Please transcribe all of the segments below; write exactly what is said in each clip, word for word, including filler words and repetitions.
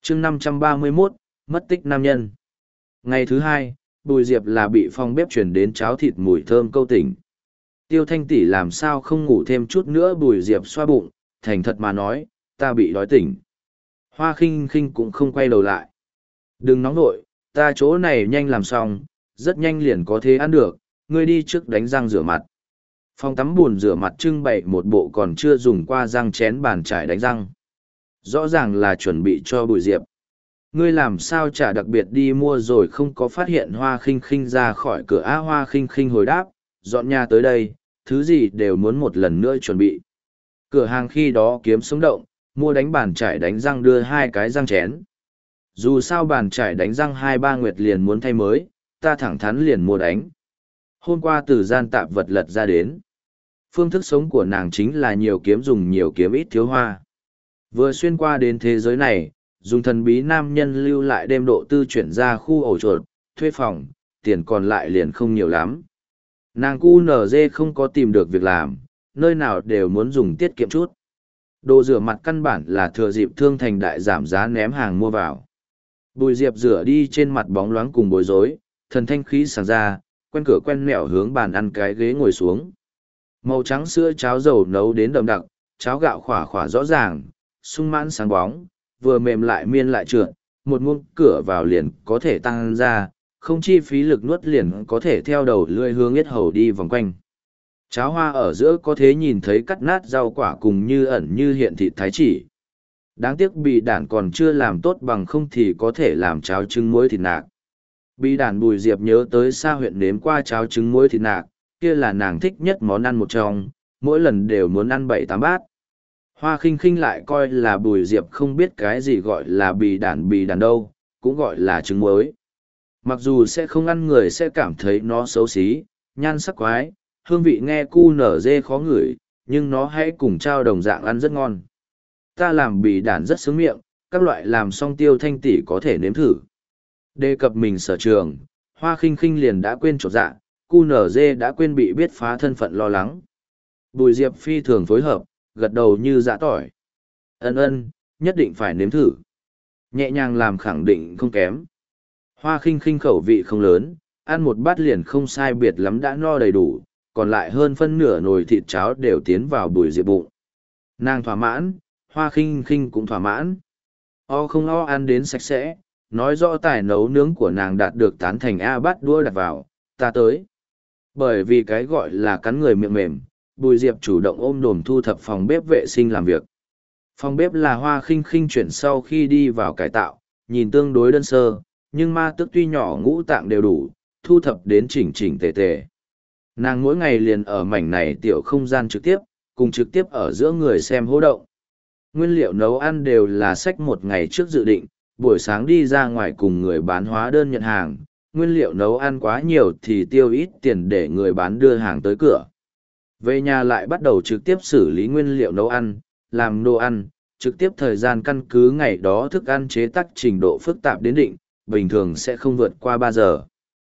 chương năm trăm ba mươi mốt, mất tích nam nhân. Ngày thứ hai, Bùi Diệp là bị phòng bếp chuyển đến cháo thịt mùi thơm câu tỉnh. Tiêu Thanh tỷ làm sao không ngủ thêm chút nữa. Bùi Diệp xoa bụng, thành thật mà nói, ta bị đói tỉnh. Hoa khinh khinh cũng không quay đầu lại. Đừng nóng vội, ta chỗ này nhanh làm xong, rất nhanh liền có thể ăn được, ngươi đi trước đánh răng rửa mặt. Phòng tắm bồn rửa mặt trưng bày một bộ còn chưa dùng qua răng chén bàn chải đánh răng. Rõ ràng là chuẩn bị cho Bùi Diệp. Ngươi làm sao chả đặc biệt đi mua rồi không có phát hiện Hoa khinh khinh ra khỏi cửa. Á Hoa khinh khinh hồi đáp, dọn nhà tới đây, thứ gì đều muốn một lần nữa chuẩn bị. Cửa hàng khi đó kiếm sống động, mua đánh bàn chải đánh răng đưa hai cái răng chén. Dù sao bàn chải đánh răng hai ba nguyệt liền muốn thay mới, ta thẳng thắn liền mua đánh. Hôm qua từ gian tạp vật lật ra đến. Phương thức sống của nàng chính là nhiều kiếm dùng nhiều kiếm ít thiếu hoa. Vừa xuyên qua đến thế giới này, dùng thần bí nam nhân lưu lại đêm độ tư chuyển ra khu ổ chuột, thuê phòng, tiền còn lại liền không nhiều lắm. Nàng cu nở dê không có tìm được việc làm, nơi nào đều muốn dùng tiết kiệm chút. Đồ rửa mặt căn bản là thừa dịp Thương Thành đại giảm giá ném hàng mua vào. Bùi Diệp rửa đi trên mặt bóng loáng cùng bối rối, thần thanh khí sảng ra, quen cửa quen mẹo hướng bàn ăn cái ghế ngồi xuống. Màu trắng sữa cháo dầu nấu đến đậm đặc, cháo gạo khỏa khỏa rõ ràng, sung mãn sáng bóng, vừa mềm lại miên lại trượt, một muỗng cửa vào liền có thể tăng ra, không chi phí lực nuốt liền có thể theo đầu lưỡi hướng yết hầu đi vòng quanh. Cháo hoa ở giữa có thể nhìn thấy cắt nát rau quả cùng như ẩn như hiện thịt thái chỉ. Đáng tiếc bì đản còn chưa làm tốt bằng không thì có thể làm cháo trứng muối thịt nạc. Bì đản Bùi Diệp nhớ tới xa huyện nếm qua cháo trứng muối thịt nạc, kia là nàng thích nhất món ăn một trong, mỗi lần đều muốn ăn bảy tám bát. Hoa khinh khinh lại coi là Bùi Diệp không biết cái gì gọi là bì đản bì đản đâu, cũng gọi là trứng muối. Mặc dù sẽ không ăn người sẽ cảm thấy nó xấu xí, nhan sắc quái, hương vị nghe cu nở dê khó ngửi, nhưng nó hãy cùng trao đồng dạng ăn rất ngon. Ta làm bì đản rất sướng miệng, các loại làm xong Tiêu Thanh tỷ có thể nếm thử. Đề cập mình sở trường, Hoa khinh khinh liền đã quên chột dạ, cu nở dê đã quên bị biết phá thân phận lo lắng. Bùi Diệp phi thường phối hợp, gật đầu như dã tỏi. Ân ân, nhất định phải nếm thử. Nhẹ nhàng làm khẳng định không kém. Hoa khinh khinh khẩu vị không lớn, ăn một bát liền không sai biệt lắm đã no đầy đủ, còn lại hơn phân nửa nồi thịt cháo đều tiến vào Bùi Diệp bụng. Nàng thỏa mãn, Hoa khinh khinh cũng thỏa mãn. O không o ăn đến sạch sẽ, nói rõ tài nấu nướng của nàng đạt được tán thành A bát đua đặt vào, ta tới. Bởi vì cái gọi là cắn người miệng mềm, Bùi Diệp chủ động ôm đồm thu thập phòng bếp vệ sinh làm việc. Phòng bếp là Hoa khinh khinh chuyển sau khi đi vào cải tạo, nhìn tương đối đơn sơ, nhưng ma tức tuy nhỏ ngũ tạng đều đủ, thu thập đến chỉnh chỉnh tề tề. Nàng mỗi ngày liền ở mảnh này tiểu không gian trực tiếp, cùng trực tiếp ở giữa người xem hô động. Nguyên liệu nấu ăn đều là sách một ngày trước dự định, buổi sáng đi ra ngoài cùng người bán hóa đơn nhận hàng, nguyên liệu nấu ăn quá nhiều thì tiêu ít tiền để người bán đưa hàng tới cửa. Về nhà lại bắt đầu trực tiếp xử lý nguyên liệu nấu ăn, làm đồ ăn, trực tiếp thời gian căn cứ ngày đó thức ăn chế tác trình độ phức tạp đến định, bình thường sẽ không vượt qua ba giờ.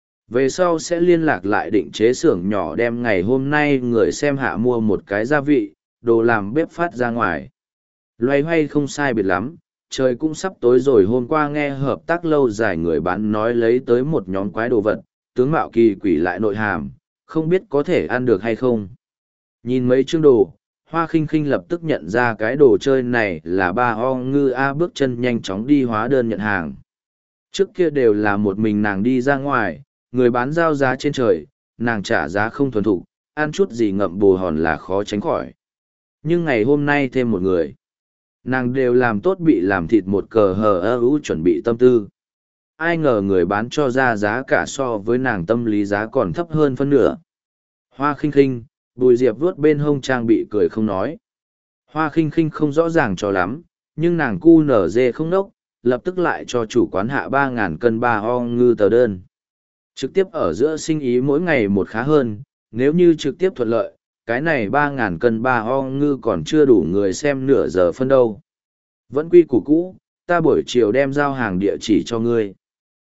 Về sau sẽ liên lạc lại định chế xưởng nhỏ đem ngày hôm nay người xem hạ mua một cái gia vị, đồ làm bếp phát ra ngoài. Loay hoay không sai biệt lắm, trời cũng sắp tối rồi. Hôm qua nghe hợp tác lâu dài người bán nói lấy tới một nhóm quái đồ vật, tướng mạo kỳ quỷ lại nội hàm, không biết có thể ăn được hay không. Nhìn mấy chương đồ, Hoa khinh khinh lập tức nhận ra cái đồ chơi này là ba o ngư A, bước chân nhanh chóng đi hóa đơn nhận hàng. Trước kia đều là một mình nàng đi ra ngoài, người bán giao giá trên trời, nàng trả giá không thuần thục, ăn chút gì ngậm bồ hòn là khó tránh khỏi. Nhưng ngày hôm nay thêm một người, nàng đều làm tốt bị làm thịt một cờ hờ ơ ú chuẩn bị tâm tư. Ai ngờ người bán cho ra giá cả so với nàng tâm lý giá còn thấp hơn phân nửa. Hoa khinh khinh, Bùi Diệp vuốt bên hông trang bị cười không nói. Hoa khinh khinh không rõ ràng cho lắm, nhưng nàng cu nở dê không nốc, lập tức lại cho chủ quán hạ ba ngàn cân ba o ngư tờ đơn. Trực tiếp ở giữa sinh ý mỗi ngày một khá hơn, nếu như trực tiếp thuận lợi, cái này ba ngàn cân ba o ngư còn chưa đủ người xem nửa giờ phân đâu. Vẫn quy củ cũ, ta buổi chiều đem giao hàng địa chỉ cho ngươi.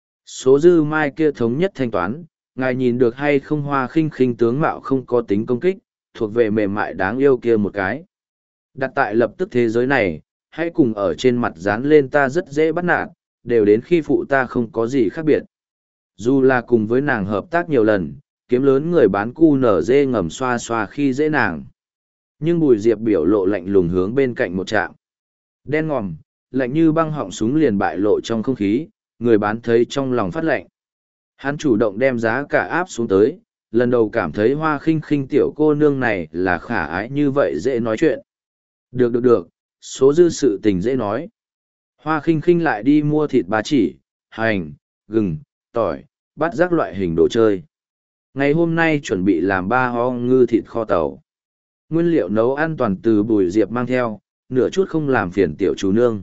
Số dư mai kia thống nhất thanh toán, ngài nhìn được hay không? Hoa khinh khinh tướng mạo không có tính công kích, thuộc về mềm mại đáng yêu kia một cái. Đặt tại lập tức thế giới này, hãy cùng ở trên mặt dán lên ta rất dễ bắt nạt, đều đến khi phụ ta không có gì khác biệt. Dù là cùng với nàng hợp tác nhiều lần, kiếm lớn người bán cu nở dê ngầm xoa xoa khi dễ nàng. Nhưng Bùi Diệp biểu lộ lạnh lùng hướng bên cạnh một trạm. Đen ngòm, lạnh như băng họng súng liền bại lộ trong không khí, người bán thấy trong lòng phát lạnh. Hắn chủ động đem giá cả áp xuống tới, lần đầu cảm thấy Hoa Khinh Khinh tiểu cô nương này là khả ái như vậy dễ nói chuyện. Được được được, số dư sự tình dễ nói. Hoa Khinh Khinh lại đi mua thịt ba chỉ, hành, gừng, tỏi, bắt rác loại hình đồ chơi. Ngày hôm nay chuẩn bị làm ba ho ngư thịt kho tàu. Nguyên liệu nấu ăn toàn từ Bùi Diệp mang theo, nửa chút không làm phiền tiểu chú nương.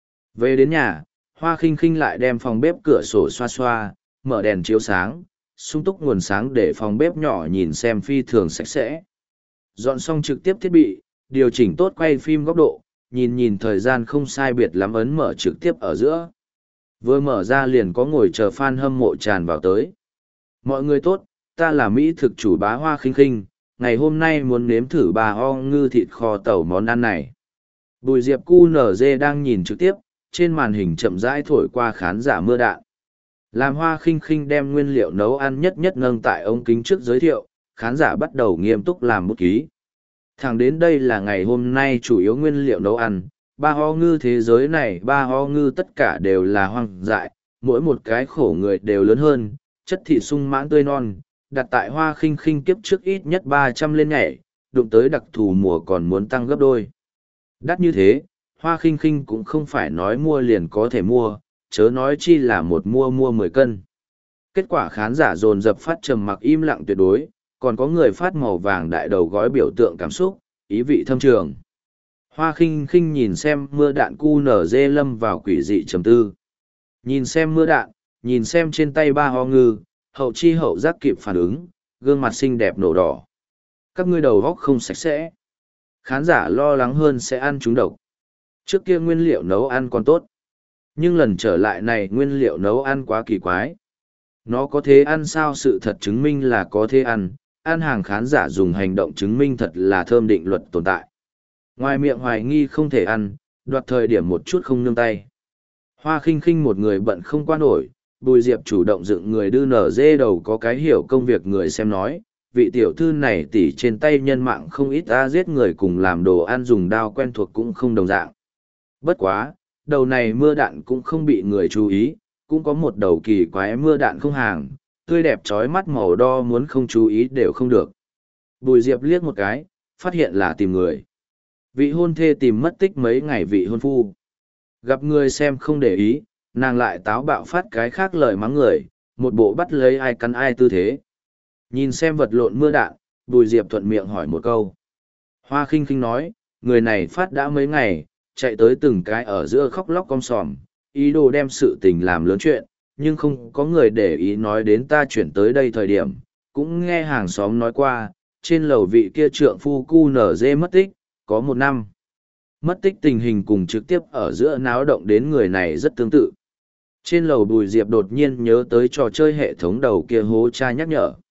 Về đến nhà, Hoa Khinh Khinh lại đem phòng bếp cửa sổ xoa xoa, mở đèn chiếu sáng, sung túc nguồn sáng để phòng bếp nhỏ nhìn xem phi thường sạch sẽ. Dọn xong trực tiếp thiết bị, điều chỉnh tốt quay phim góc độ, nhìn nhìn thời gian không sai biệt lắm ấn mở trực tiếp ở giữa. Vừa mở ra liền có ngồi chờ fan hâm mộ tràn vào tới. Mọi người tốt, ta là Mỹ thực chủ bá Hoa Khinh Khinh, ngày hôm nay muốn nếm thử bà ho ngư thịt kho tàu món ăn này. Bùi Diệp cu nở dê đang nhìn trực tiếp, trên màn hình chậm rãi thổi qua khán giả mưa đạn. Làm Hoa Khinh Khinh đem nguyên liệu nấu ăn nhất nhất nâng tại ống kính trước giới thiệu, khán giả bắt đầu nghiêm túc làm bút ký. Thẳng đến đây là ngày hôm nay chủ yếu nguyên liệu nấu ăn, ba ho ngư thế giới này ba ho ngư tất cả đều là hoang dại, mỗi một cái khổ người đều lớn hơn, chất thịt sung mãn tươi non, đặt tại Hoa Khinh Khinh kiếp trước ít nhất ba trăm lên nhảy, đụng tới đặc thù mùa còn muốn tăng gấp đôi. Đắt như thế, Hoa Khinh Khinh cũng không phải nói mua liền có thể mua, chớ nói chi là một mua mua mười cân. Kết quả khán giả dồn dập phát trầm mặc im lặng tuyệt đối, còn có người phát màu vàng đại đầu gói biểu tượng cảm xúc, ý vị thâm trường. Hoa Khinh Khinh nhìn xem mưa đạn cu nở dê lâm vào quỷ dị trầm tư. Nhìn xem mưa đạn, nhìn xem trên tay ba ho ngư, hậu chi hậu giác kịp phản ứng, gương mặt xinh đẹp nổ đỏ. Các ngươi đầu góc không sạch sẽ. Khán giả lo lắng hơn sẽ ăn trúng độc. Trước kia nguyên liệu nấu ăn còn tốt. Nhưng lần trở lại này nguyên liệu nấu ăn quá kỳ quái. Nó có thế ăn sao, sự thật chứng minh là có thế ăn, ăn hàng khán giả dùng hành động chứng minh thật là thơm định luật tồn tại. Ngoài miệng hoài nghi không thể ăn, đoạt thời điểm một chút không nương tay. Hoa Khinh Khinh một người bận không qua nổi, Bùi Diệp chủ động dựng người đưa nở dê đầu có cái hiểu công việc người xem nói, vị tiểu thư này tỉ trên tay nhân mạng không ít ta giết người cùng làm đồ ăn dùng đao quen thuộc cũng không đồng dạng. Bất quá, đầu này mưa đạn cũng không bị người chú ý, cũng có một đầu kỳ quái mưa đạn không hàng, tươi đẹp trói mắt màu đo muốn không chú ý đều không được. Bùi Diệp liếc một cái, phát hiện là tìm người. Vị hôn thê tìm mất tích mấy ngày vị hôn phu. Gặp người xem không để ý, nàng lại táo bạo phát cái khác lời mắng người, một bộ bắt lấy ai cắn ai tư thế. Nhìn xem vật lộn mưa đạn, Bùi Diệp thuận miệng hỏi một câu. Hoa Khinh Khinh nói, người này phát đã mấy ngày, chạy tới từng cái ở giữa khóc lóc com sòm, ý đồ đem sự tình làm lớn chuyện, nhưng không có người để ý nói đến ta chuyển tới đây thời điểm, cũng nghe hàng xóm nói qua, trên lầu vị kia trượng phu cu nở dê mất tích, có một năm. Mất tích tình hình cùng trực tiếp ở giữa náo động đến người này rất tương tự. Trên lầu Bùi Diệp đột nhiên nhớ tới trò chơi hệ thống đầu kia hố tra nhắc nhở.